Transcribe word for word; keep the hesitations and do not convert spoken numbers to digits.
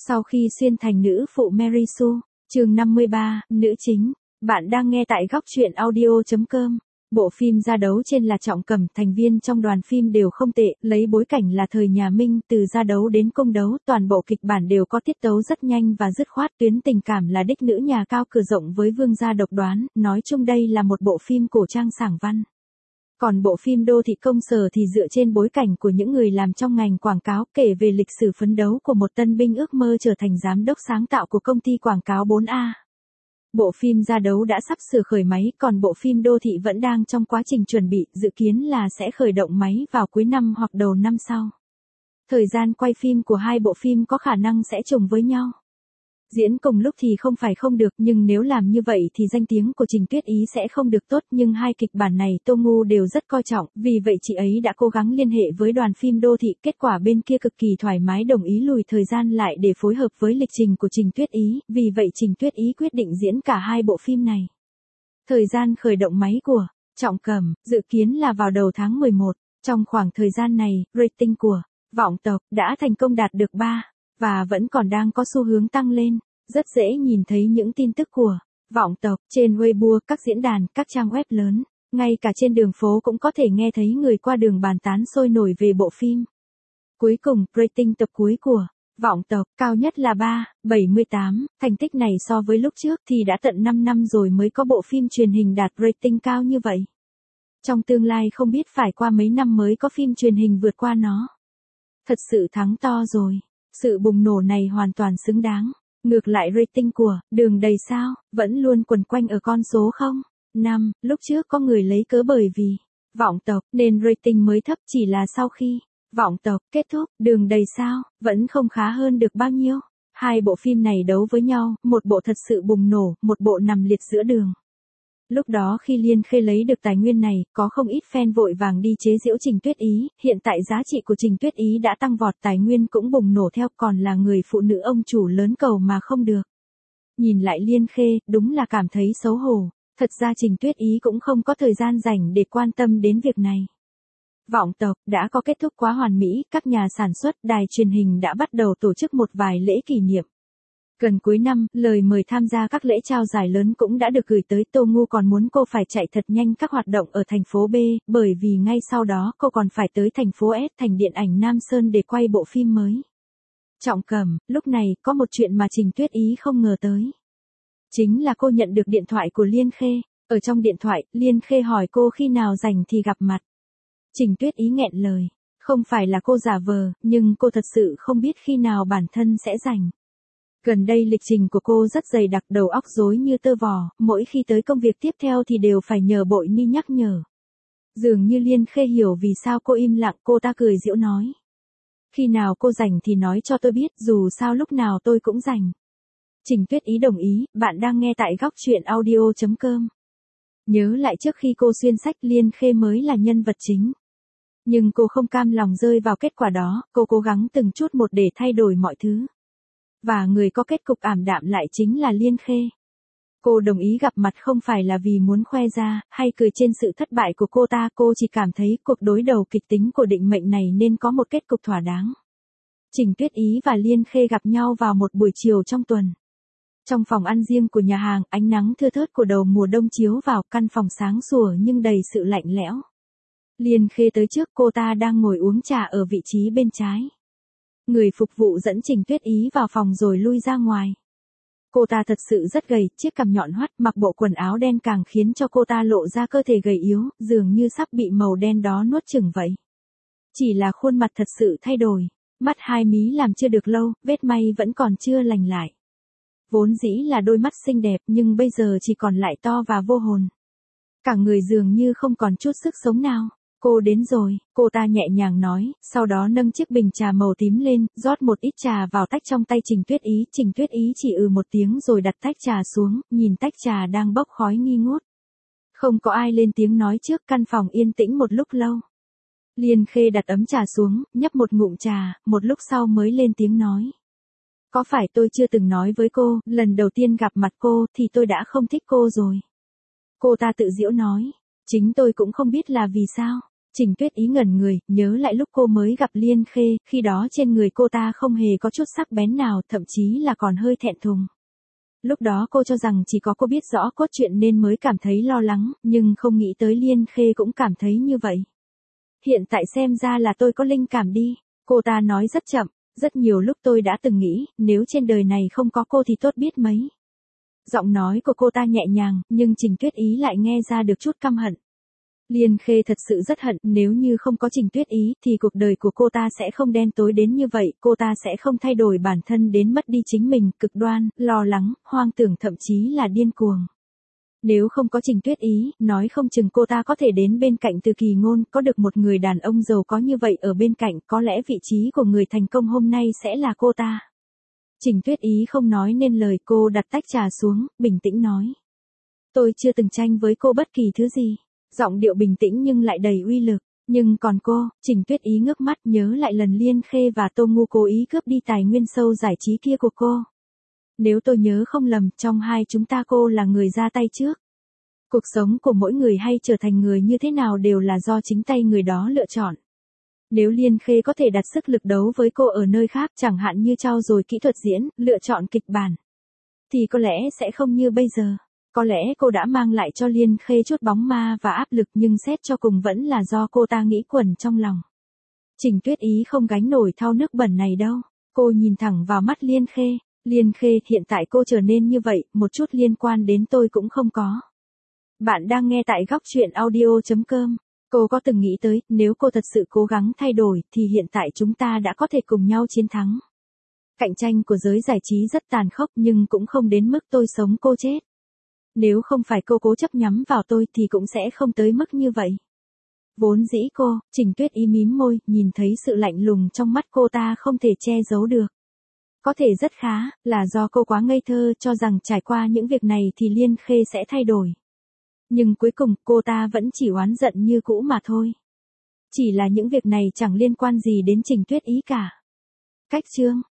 Sau khi xuyên thành nữ phụ Mary Sue, chương năm mươi ba, nữ chính, bạn đang nghe tại góc truyện audio chấm com. Bộ phim Gia đấu trên là Trọng Cẩm, thành viên trong đoàn phim đều không tệ, lấy bối cảnh là thời nhà Minh, từ gia đấu đến cung đấu, toàn bộ kịch bản đều có tiết tấu rất nhanh và dứt khoát, tuyến tình cảm là đích nữ nhà cao cửa rộng với vương gia độc đoán, nói chung đây là một bộ phim cổ trang sảng văn. Còn bộ phim Đô thị công sở thì dựa trên bối cảnh của những người làm trong ngành quảng cáo, kể về lịch sử phấn đấu của một tân binh ước mơ trở thành giám đốc sáng tạo của công ty quảng cáo bốn A. Bộ phim Gia đấu đã sắp sửa khởi máy, còn bộ phim Đô thị vẫn đang trong quá trình chuẩn bị, dự kiến là sẽ khởi động máy vào cuối năm hoặc đầu năm sau. Thời gian quay phim của hai bộ phim có khả năng sẽ trùng với nhau. Diễn cùng lúc thì không phải không được, nhưng nếu làm như vậy thì danh tiếng của Trình Tuyết Ý sẽ không được tốt, nhưng hai kịch bản này Tô Ngu đều rất coi trọng, vì vậy chị ấy đã cố gắng liên hệ với đoàn phim Đô thị, kết quả bên kia cực kỳ thoải mái đồng ý lùi thời gian lại để phối hợp với lịch trình của Trình Tuyết Ý, vì vậy Trình Tuyết Ý quyết định diễn cả hai bộ phim này. Thời gian khởi động máy của Trọng Cẩm dự kiến là vào đầu tháng mười một, trong khoảng thời gian này, rating của Vọng Tộc đã thành công đạt được ba, và vẫn còn đang có xu hướng tăng lên. Rất dễ nhìn thấy những tin tức của Vọng Tộc trên Weibo, các diễn đàn, các trang web lớn, ngay cả trên đường phố cũng có thể nghe thấy người qua đường bàn tán sôi nổi về bộ phim. Cuối cùng, rating tập cuối của Vọng Tộc cao nhất là ba phẩy bảy mươi tám, thành tích này so với lúc trước thì đã tận năm năm rồi mới có bộ phim truyền hình đạt rating cao như vậy. Trong tương lai không biết phải qua mấy năm mới có phim truyền hình vượt qua nó. Thật sự thắng to rồi, sự bùng nổ này hoàn toàn xứng đáng. Ngược lại rating của Đường Đầy Sao vẫn luôn quẩn quanh ở con số không năm, lúc trước có người lấy cớ bởi vì Vọng Tộc nên rating mới thấp, chỉ là sau khi Vọng Tộc kết thúc, Đường Đầy Sao vẫn không khá hơn được bao nhiêu. Hai bộ phim này đấu với nhau, một bộ thật sự bùng nổ, một bộ nằm liệt giữa đường. Lúc đó khi Liên Khê lấy được tài nguyên này, có không ít fan vội vàng đi chế giễu Trình Tuyết Ý, hiện tại giá trị của Trình Tuyết Ý đã tăng vọt, tài nguyên cũng bùng nổ theo, còn là người phụ nữ ông chủ lớn cầu mà không được. Nhìn lại Liên Khê, đúng là cảm thấy xấu hổ, thật ra Trình Tuyết Ý cũng không có thời gian rảnh để quan tâm đến việc này. Vọng Tộc đã có kết thúc quá hoàn mỹ, các nhà sản xuất, đài truyền hình đã bắt đầu tổ chức một vài lễ kỷ niệm. Gần cuối năm, lời mời tham gia các lễ trao giải lớn cũng đã được gửi tới. Tô Ngu còn muốn cô phải chạy thật nhanh các hoạt động ở thành phố B, bởi vì ngay sau đó cô còn phải tới thành phố S, thành điện ảnh Nam Sơn để quay bộ phim mới. Trọng Cẩm, lúc này, có một chuyện mà Trình Tuyết Ý không ngờ tới. Chính là cô nhận được điện thoại của Liên Khê. Ở trong điện thoại, Liên Khê hỏi cô khi nào rảnh thì gặp mặt. Trình Tuyết Ý nghẹn lời. Không phải là cô giả vờ, nhưng cô thật sự không biết khi nào bản thân sẽ rảnh. Gần đây lịch trình của cô rất dày đặc, đầu óc rối như tơ vò, mỗi khi tới công việc tiếp theo thì đều phải nhờ Bội Ni nhắc nhở. Dường như Liên Khê hiểu vì sao cô im lặng, cô ta cười giễu nói. Khi nào cô rảnh thì nói cho tôi biết, dù sao lúc nào tôi cũng rảnh. Trình Tuyết Ý đồng ý, bạn đang nghe tại góc truyện audio chấm com. Nhớ lại trước khi cô xuyên sách, Liên Khê mới là nhân vật chính. Nhưng cô không cam lòng rơi vào kết quả đó, cô cố gắng từng chút một để thay đổi mọi thứ. Và người có kết cục ảm đạm lại chính là Liên Khê. Cô đồng ý gặp mặt không phải là vì muốn khoe ra, hay cười trên sự thất bại của cô ta, cô chỉ cảm thấy cuộc đối đầu kịch tính của định mệnh này nên có một kết cục thỏa đáng. Trình Tuyết Ý và Liên Khê gặp nhau vào một buổi chiều trong tuần. Trong phòng ăn riêng của nhà hàng, ánh nắng thưa thớt của đầu mùa đông chiếu vào, căn phòng sáng sủa nhưng đầy sự lạnh lẽo. Liên Khê tới trước, cô ta đang ngồi uống trà ở vị trí bên trái. Người phục vụ dẫn Trình Tuyết Ý vào phòng rồi lui ra ngoài. Cô ta thật sự rất gầy, chiếc cằm nhọn hoắt, mặc bộ quần áo đen càng khiến cho cô ta lộ ra cơ thể gầy yếu, dường như sắp bị màu đen đó nuốt chửng vậy. Chỉ là khuôn mặt thật sự thay đổi, mắt hai mí làm chưa được lâu, vết may vẫn còn chưa lành lại. Vốn dĩ là đôi mắt xinh đẹp nhưng bây giờ chỉ còn lại to và vô hồn. Cả người dường như không còn chút sức sống nào. Cô đến rồi, cô ta nhẹ nhàng nói, sau đó nâng chiếc bình trà màu tím lên, rót một ít trà vào tách trong tay Trình Tuyết Ý. Trình Tuyết Ý chỉ ừ một tiếng rồi đặt tách trà xuống, nhìn tách trà đang bốc khói nghi ngút. Không có ai lên tiếng nói trước, căn phòng yên tĩnh một lúc lâu. Liên Khê đặt ấm trà xuống, nhấp một ngụm trà, một lúc sau mới lên tiếng nói. Có phải tôi chưa từng nói với cô, lần đầu tiên gặp mặt cô thì tôi đã không thích cô rồi. Cô ta tự giễu nói, chính tôi cũng không biết là vì sao. Trình Tuyết Ý ngẩn người, nhớ lại lúc cô mới gặp Liên Khê, khi đó trên người cô ta không hề có chút sắc bén nào, thậm chí là còn hơi thẹn thùng. Lúc đó cô cho rằng chỉ có cô biết rõ cốt truyện nên mới cảm thấy lo lắng, nhưng không nghĩ tới Liên Khê cũng cảm thấy như vậy. Hiện tại xem ra là tôi có linh cảm đi, cô ta nói rất chậm, rất nhiều lúc tôi đã từng nghĩ, nếu trên đời này không có cô thì tốt biết mấy. Giọng nói của cô ta nhẹ nhàng, nhưng Trình Tuyết Ý lại nghe ra được chút căm hận. Liên Khê thật sự rất hận, nếu như không có Trình Tuyết Ý thì cuộc đời của cô ta sẽ không đen tối đến như vậy, cô ta sẽ không thay đổi bản thân đến mất đi chính mình, cực đoan, lo lắng, hoang tưởng thậm chí là điên cuồng. Nếu không có Trình Tuyết Ý, nói không chừng cô ta có thể đến bên cạnh Từ Kỳ Ngôn, có được một người đàn ông giàu có như vậy ở bên cạnh, có lẽ vị trí của người thành công hôm nay sẽ là cô ta. Trình Tuyết Ý không nói nên lời, cô đặt tách trà xuống, bình tĩnh nói. Tôi chưa từng tranh với cô bất kỳ thứ gì. Giọng điệu bình tĩnh nhưng lại đầy uy lực. Nhưng còn cô, Trình Tuyết Ý ngước mắt nhớ lại lần Liên Khê và Tô Ngu cố ý cướp đi tài nguyên show giải trí kia của cô. Nếu tôi nhớ không lầm, trong hai chúng ta cô là người ra tay trước. Cuộc sống của mỗi người hay trở thành người như thế nào đều là do chính tay người đó lựa chọn. Nếu Liên Khê có thể đặt sức lực đấu với cô ở nơi khác, chẳng hạn như trau dồi kỹ thuật diễn, lựa chọn kịch bản, thì có lẽ sẽ không như bây giờ. Có lẽ cô đã mang lại cho Liên Khê chút bóng ma và áp lực, nhưng xét cho cùng vẫn là do cô ta nghĩ quẩn trong lòng. Trình Tuyết Ý không gánh nổi thau nước bẩn này đâu. Cô nhìn thẳng vào mắt Liên Khê. Liên Khê, hiện tại cô trở nên như vậy, một chút liên quan đến tôi cũng không có. Bạn đang nghe tại góc truyện audio chấm com. Cô có từng nghĩ tới, nếu cô thật sự cố gắng thay đổi, thì hiện tại chúng ta đã có thể cùng nhau chiến thắng. Cạnh tranh của giới giải trí rất tàn khốc nhưng cũng không đến mức tôi sống cô chết. Nếu không phải cô cố chấp nhắm vào tôi thì cũng sẽ không tới mức như vậy. Vốn dĩ cô, Trình Tuyết Ý mím môi, nhìn thấy sự lạnh lùng trong mắt cô ta không thể che giấu được. Có thể rất khá, là do cô quá ngây thơ cho rằng trải qua những việc này thì Liên Khê sẽ thay đổi. Nhưng cuối cùng cô ta vẫn chỉ oán giận như cũ mà thôi. Chỉ là những việc này chẳng liên quan gì đến Trình Tuyết Ý cả. Cách chương